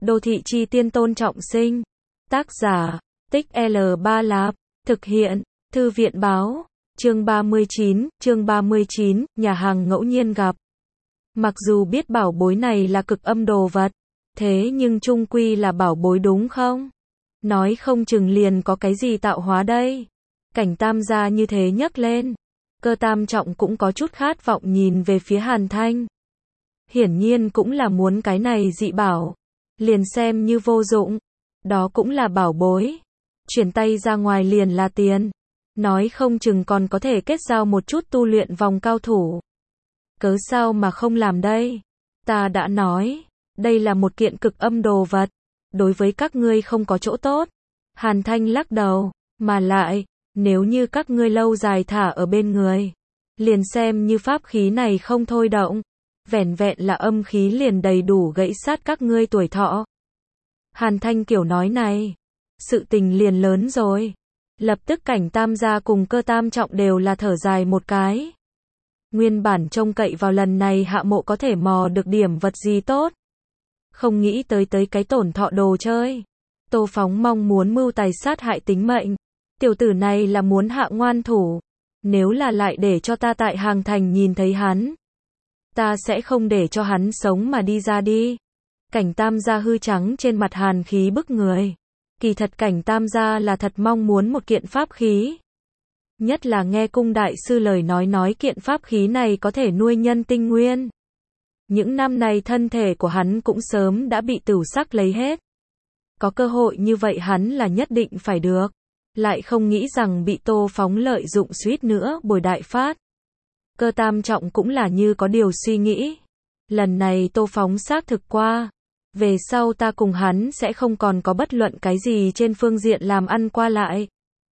Đô thị chi tiên Tôn Trọng Sinh. Tác giả, Tích L3 Lạp. Thực hiện, Thư viện báo. Chương 39, nhà hàng ngẫu nhiên gặp. Mặc dù biết bảo bối này là cực âm đồ vật, thế nhưng chung quy là bảo bối đúng không? Nói không chừng liền có cái gì tạo hóa đây. Cảnh Tam gia như thế nhấc lên. Cơ Tam Trọng cũng có chút khát vọng nhìn về phía Hàn Thanh. Hiển nhiên cũng là muốn cái này dị bảo. Liền xem như vô dụng. Đó cũng là bảo bối. Chuyển tay ra ngoài liền là tiền. Nói không chừng còn có thể kết giao một chút tu luyện vòng cao thủ. Cớ sao mà không làm đây? Ta đã nói, đây là một kiện cực âm đồ vật. Đối với các ngươi không có chỗ tốt. Hàn Thanh lắc đầu, mà lại, nếu như các ngươi lâu dài thả ở bên người, liền xem như pháp khí này không thôi động, vẻn vẹn là âm khí liền đầy đủ gãy sát các ngươi tuổi thọ. Hàn Thanh kiểu nói này, sự tình liền lớn rồi. Lập tức Cảnh Tam gia cùng Cơ Tam Trọng đều là thở dài một cái. Nguyên bản trông cậy vào lần này Hạ Mộ có thể mò được điểm vật gì tốt. Không nghĩ tới cái tổn thọ đồ chơi. Tô Phóng mong muốn mưu tài sát hại tính mệnh. Tiểu tử này là muốn hạ ngoan thủ. Nếu là lại để cho ta tại Hàng Thành nhìn thấy hắn, ta sẽ không để cho hắn sống mà đi ra đi. Cảnh Tam gia hư trắng trên mặt hàn khí bức người. Kỳ thật Cảnh Tam gia là thật mong muốn một kiện pháp khí. Nhất là nghe cung đại sư lời nói kiện pháp khí này có thể nuôi nhân tinh nguyên. Những năm này thân thể của hắn cũng sớm đã bị tửu sắc lấy hết. Có cơ hội như vậy hắn là nhất định phải được. Lại không nghĩ rằng bị Tô Phóng lợi dụng suýt nữa bồi đại phát. Cơ Tam Trọng cũng là như có điều suy nghĩ. Lần này Tô Phóng xác thực qua. Về sau ta cùng hắn sẽ không còn có bất luận cái gì trên phương diện làm ăn qua lại.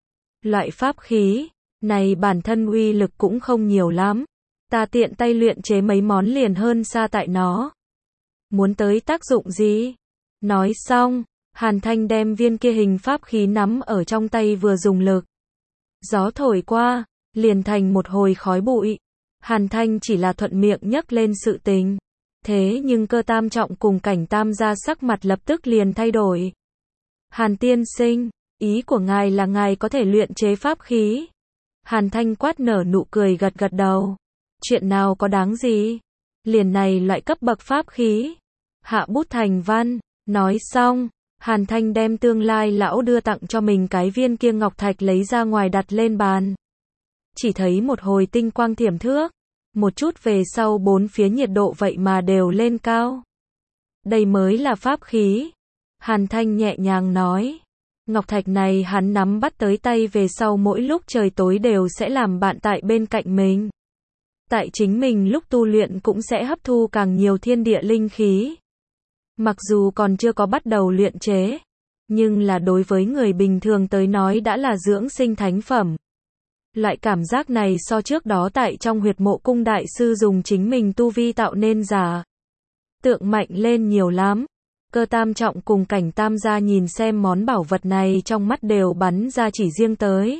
Loại pháp khí này bản thân uy lực cũng không nhiều lắm. Ta tiện tay luyện chế mấy món liền hơn xa tại nó. Muốn tới tác dụng gì? Nói xong, Hàn Thanh đem viên kia hình pháp khí nắm ở trong tay vừa dùng lực. Gió thổi qua, liền thành một hồi khói bụi. Hàn Thanh chỉ là thuận miệng nhắc lên sự tình. Thế nhưng Cơ Tam Trọng cùng Cảnh Tam gia sắc mặt lập tức liền thay đổi. Hàn tiên sinh, ý của ngài là ngài có thể luyện chế pháp khí. Hàn Thanh quát nở nụ cười gật gật đầu. Chuyện nào có đáng gì? Liền này loại cấp bậc pháp khí. Hạ bút thành văn. Nói xong, Hàn Thanh đem tương lai lão đưa tặng cho mình cái viên kia ngọc thạch lấy ra ngoài đặt lên bàn. Chỉ thấy một hồi tinh quang thiểm thước. Một chút về sau bốn phía nhiệt độ vậy mà đều lên cao. Đây mới là pháp khí. Hàn Thanh nhẹ nhàng nói. Ngọc thạch này hắn nắm bắt tới tay về sau mỗi lúc trời tối đều sẽ làm bạn tại bên cạnh mình. Tại chính mình lúc tu luyện cũng sẽ hấp thu càng nhiều thiên địa linh khí. Mặc dù còn chưa có bắt đầu luyện chế, nhưng là đối với người bình thường tới nói đã là dưỡng sinh thánh phẩm. Loại cảm giác này so trước đó tại trong huyệt mộ cung đại sư dùng chính mình tu vi tạo nên giả tượng mạnh lên nhiều lắm. Cơ Tam Trọng cùng Cảnh Tam gia nhìn xem món bảo vật này trong mắt đều bắn ra chỉ riêng tới.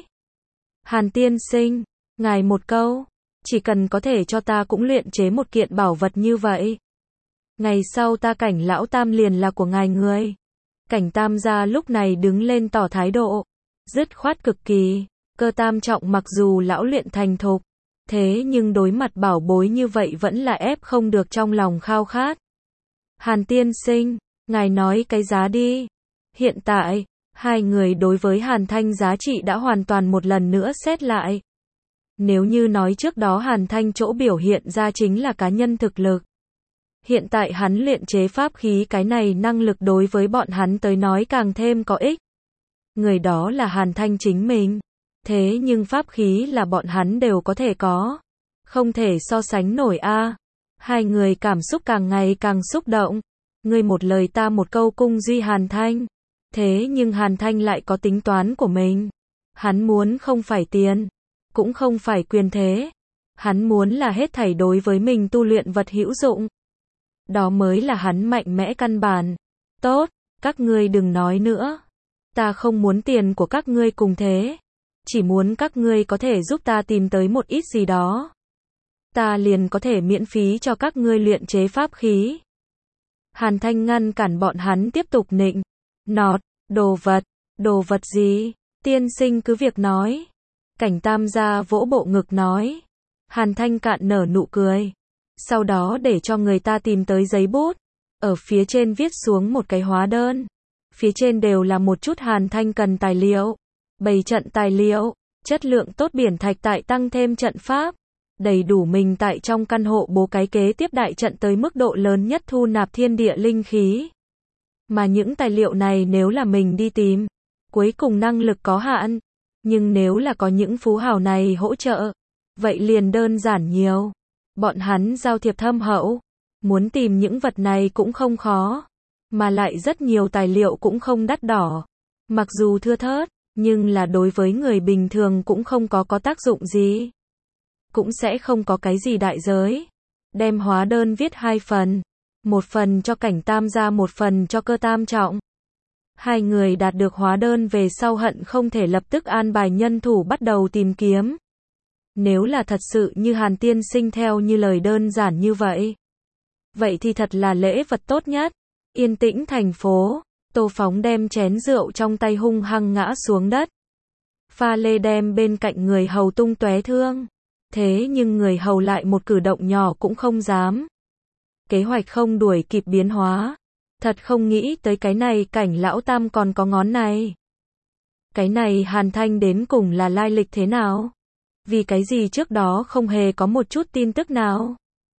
Hàn tiên sinh, ngài một câu, chỉ cần có thể cho ta cũng luyện chế một kiện bảo vật như vậy. Ngày sau ta Cảnh lão tam liền là của ngài người. Cảnh Tam gia lúc này đứng lên tỏ thái độ, dứt khoát cực kỳ. Cơ Tam Trọng mặc dù lão luyện thành thục, thế nhưng đối mặt bảo bối như vậy vẫn là ép không được trong lòng khao khát. Hàn tiên sinh, ngài nói cái giá đi. Hiện tại, hai người đối với Hàn Thanh giá trị đã hoàn toàn một lần nữa xét lại. Nếu như nói trước đó Hàn Thanh chỗ biểu hiện ra chính là cá nhân thực lực. Hiện tại hắn luyện chế pháp khí cái này năng lực đối với bọn hắn tới nói càng thêm có ích. Người đó là Hàn Thanh chính mình. Thế nhưng pháp khí là bọn hắn đều có thể có. Không thể so sánh nổi a. Hai người cảm xúc càng ngày càng xúc động. Ngươi một lời ta một câu cung duy Hàn Thanh. Thế nhưng Hàn Thanh lại có tính toán của mình. Hắn muốn không phải tiền, cũng không phải quyền thế. Hắn muốn là hết thảy đối với mình tu luyện vật hữu dụng. Đó mới là hắn mạnh mẽ căn bản. Tốt, các ngươi đừng nói nữa. Ta không muốn tiền của các ngươi cùng thế. Chỉ muốn các ngươi có thể giúp ta tìm tới một ít gì đó. Ta liền có thể miễn phí cho các ngươi luyện chế pháp khí. Hàn Thanh ngăn cản bọn hắn tiếp tục nịnh nọt, đồ vật gì, tiên sinh cứ việc nói. Cảnh Tam gia vỗ bộ ngực nói. Hàn Thanh cạn nở nụ cười. Sau đó để cho người ta tìm tới giấy bút. Ở phía trên viết xuống một cái hóa đơn. Phía trên đều là một chút Hàn Thanh cần tài liệu. Bày trận tài liệu, chất lượng tốt biển thạch tại tăng thêm trận pháp. Đầy đủ mình tại trong căn hộ bố cái kế tiếp đại trận tới mức độ lớn nhất thu nạp thiên địa linh khí. Mà những tài liệu này nếu là mình đi tìm, cuối cùng năng lực có hạn. Nhưng nếu là có những phú hào này hỗ trợ, vậy liền đơn giản nhiều. Bọn hắn giao thiệp thâm hậu, muốn tìm những vật này cũng không khó, mà lại rất nhiều tài liệu cũng không đắt đỏ. Mặc dù thưa thớt, nhưng là đối với người bình thường cũng không có tác dụng gì. Cũng sẽ không có cái gì đại giới. Đem hóa đơn viết 2 phần, một phần cho Cảnh Tam gia, một phần cho Cơ Tam Trọng. Hai người đạt được hóa đơn về sau hận không thể lập tức an bài nhân thủ bắt đầu tìm kiếm. Nếu là thật sự như Hàn tiên sinh theo như lời đơn giản như vậy, vậy thì thật là lễ vật tốt nhất. Yên tĩnh thành phố, Tô Phóng đem chén rượu trong tay hung hăng ngã xuống đất. Pha lê đem bên cạnh người hầu tung tóe thương. Thế nhưng người hầu lại một cử động nhỏ cũng không dám. Kế hoạch không đuổi kịp biến hóa. Thật không nghĩ tới cái này Cảnh lão tam còn có ngón này. Cái này Hàn Thanh đến cùng là lai lịch thế nào? Vì cái gì trước đó không hề có một chút tin tức nào?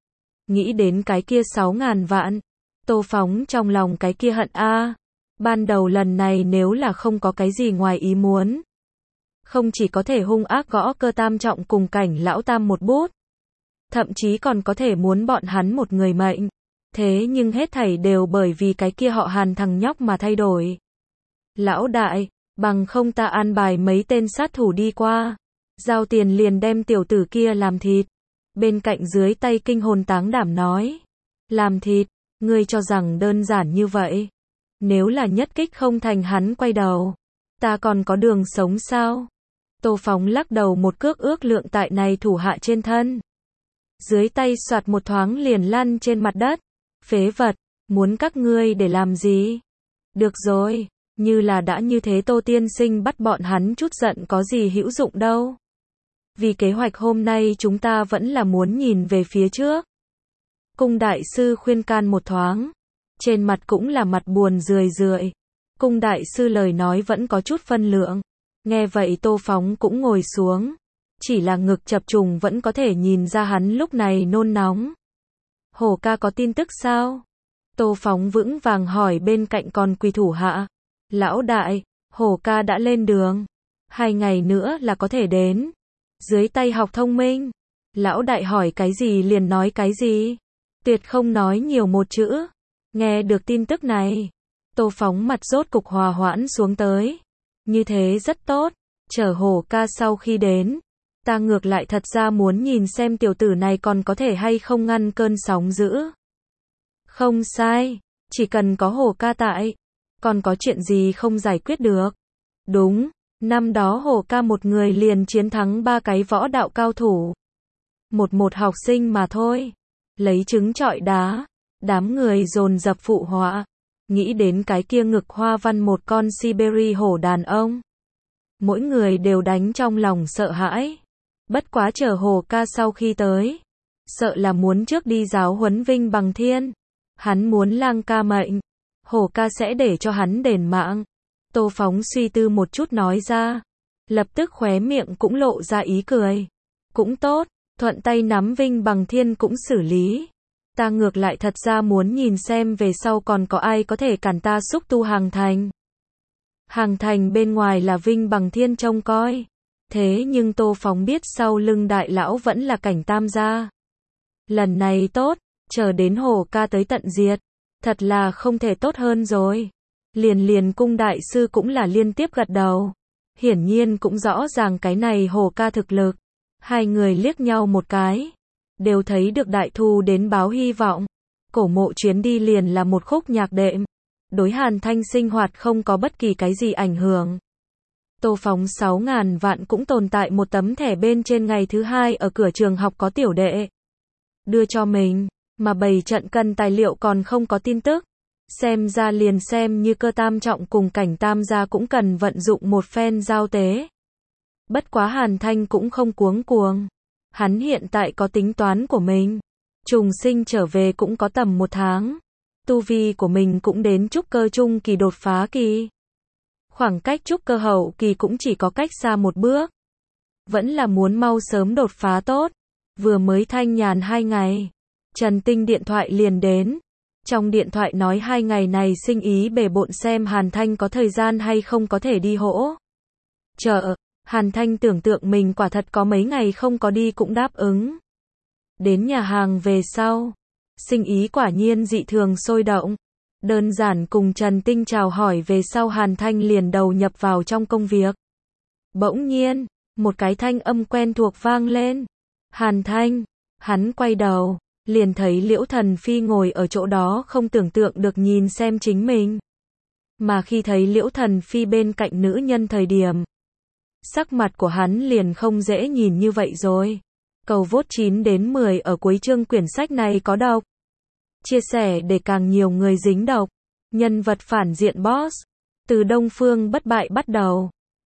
Nghĩ đến cái kia 6.000 vạn. Tô Phóng trong lòng cái kia hận a. Ban đầu lần này nếu là không có cái gì ngoài ý muốn, không chỉ có thể hung ác gõ Cơ Tam Trọng cùng Cảnh lão tam một bút, thậm chí còn có thể muốn bọn hắn một người mệnh. Thế nhưng hết thảy đều bởi vì cái kia họ Hàn thằng nhóc mà thay đổi. Lão đại, bằng không ta an bài mấy tên sát thủ đi qua, giao tiền liền đem tiểu tử kia làm thịt. Bên cạnh dưới tay kinh hồn táng đảm nói. Làm thịt, ngươi cho rằng đơn giản như vậy? Nếu là nhất kích không thành hắn quay đầu, ta còn có đường sống sao? Tô Phóng lắc đầu một cước ước lượng tại này thủ hạ trên thân. Dưới tay soạt một thoáng liền lăn trên mặt đất. Phế vật, muốn các ngươi để làm gì? Được rồi, như là đã như thế Tô tiên sinh bắt bọn hắn chút giận có gì hữu dụng đâu. Vì kế hoạch hôm nay chúng ta vẫn là muốn nhìn về phía trước. Cung đại sư khuyên can một thoáng. Trên mặt cũng là mặt buồn rười rượi. Cung đại sư lời nói vẫn có chút phân lượng. Nghe vậy Tô Phóng cũng ngồi xuống. Chỉ là ngực chập trùng vẫn có thể nhìn ra hắn lúc này nôn nóng. Hổ ca có tin tức sao? Tô Phóng vững vàng hỏi bên cạnh còn quỳ thủ hạ. Lão đại, hổ ca đã lên đường. 2 ngày nữa là có thể đến. Dưới tay học thông minh. Lão đại hỏi cái gì liền nói cái gì. Tuyệt không nói nhiều một chữ. Nghe được tin tức này, Tô Phóng mặt rốt cục hòa hoãn xuống tới. Như thế rất tốt. Chờ hổ ca sau khi đến, ta ngược lại thật ra muốn nhìn xem tiểu tử này còn có thể hay không ngăn cơn sóng dữ. Không sai, chỉ cần có hổ ca tại, còn có chuyện gì không giải quyết được. Đúng, năm đó hổ ca một người liền chiến thắng 3 cái võ đạo cao thủ. Một học sinh mà thôi. Lấy trứng trọi đá, đám người dồn dập phụ họa. Nghĩ đến cái kia ngực hoa văn một con Siberia hổ đàn ông. Mỗi người đều đánh trong lòng sợ hãi. Bất quá chờ hổ ca sau khi tới, sợ là muốn trước đi giáo huấn Vinh Bằng Thiên. Hắn muốn lang ca mệnh, hổ ca sẽ để cho hắn đền mạng. Tô Phóng suy tư một chút nói ra. Lập tức khóe miệng cũng lộ ra ý cười. Cũng tốt, thuận tay nắm Vinh Bằng Thiên cũng xử lý. Ta ngược lại thật ra muốn nhìn xem về sau còn có ai có thể cản ta xúc tu Hàng Thành. Hàng Thành bên ngoài là Vinh Bằng Thiên trông coi. Thế nhưng Tô Phóng biết sau lưng đại lão vẫn là Cảnh Tam gia. Lần này tốt, chờ đến hổ ca tới tận diệt. Thật là không thể tốt hơn rồi. Liền cung đại sư cũng là liên tiếp gật đầu. Hiển nhiên cũng rõ ràng cái này hổ ca thực lực. Hai người liếc nhau một cái. Đều thấy được đại thu đến báo hy vọng. Cổ mộ chuyến đi liền là một khúc nhạc đệm. Đối Hàn Thanh sinh hoạt không có bất kỳ cái gì ảnh hưởng. Tô Phóng 6.000 vạn cũng tồn tại một tấm thẻ bên trên ngày thứ 2 ở cửa trường học có tiểu đệ. Đưa cho mình. Mà bày trận cần tài liệu còn không có tin tức. Xem ra liền xem như Cơ Tam Trọng cùng Cảnh Tam gia cũng cần vận dụng một phen giao tế. Bất quá Hàn Thanh cũng không cuống cuồng. Hắn hiện tại có tính toán của mình. Trùng sinh trở về cũng có tầm 1 tháng. Tu vi của mình cũng đến trúc cơ trung kỳ đột phá kỳ. Khoảng cách trúc cơ hậu kỳ cũng chỉ có cách xa 1 bước. Vẫn là muốn mau sớm đột phá tốt. Vừa mới thanh nhàn 2 ngày. Trần Tinh điện thoại liền đến. Trong điện thoại nói 2 ngày này sinh ý bề bộn xem Hàn Thanh có thời gian hay không có thể đi hỗ trợ. Hàn Thanh tưởng tượng mình quả thật có mấy ngày không có đi cũng đáp ứng. Đến nhà hàng về sau. Sinh ý quả nhiên dị thường sôi động. Đơn giản cùng Trần Tinh chào hỏi về sau Hàn Thanh liền đầu nhập vào trong công việc. Bỗng nhiên, một cái thanh âm quen thuộc vang lên. Hàn Thanh, hắn quay đầu, liền thấy Liễu Thần Phi ngồi ở chỗ đó không tưởng tượng được nhìn xem chính mình. Mà khi thấy Liễu Thần Phi bên cạnh nữ nhân thời điểm, sắc mặt của hắn liền không dễ nhìn như vậy rồi. Cầu vote 9 đến 10 ở cuối chương quyển sách này có độc. Chia sẻ để càng nhiều người dính độc. Nhân vật phản diện boss. Từ Đông Phương bất bại bắt đầu.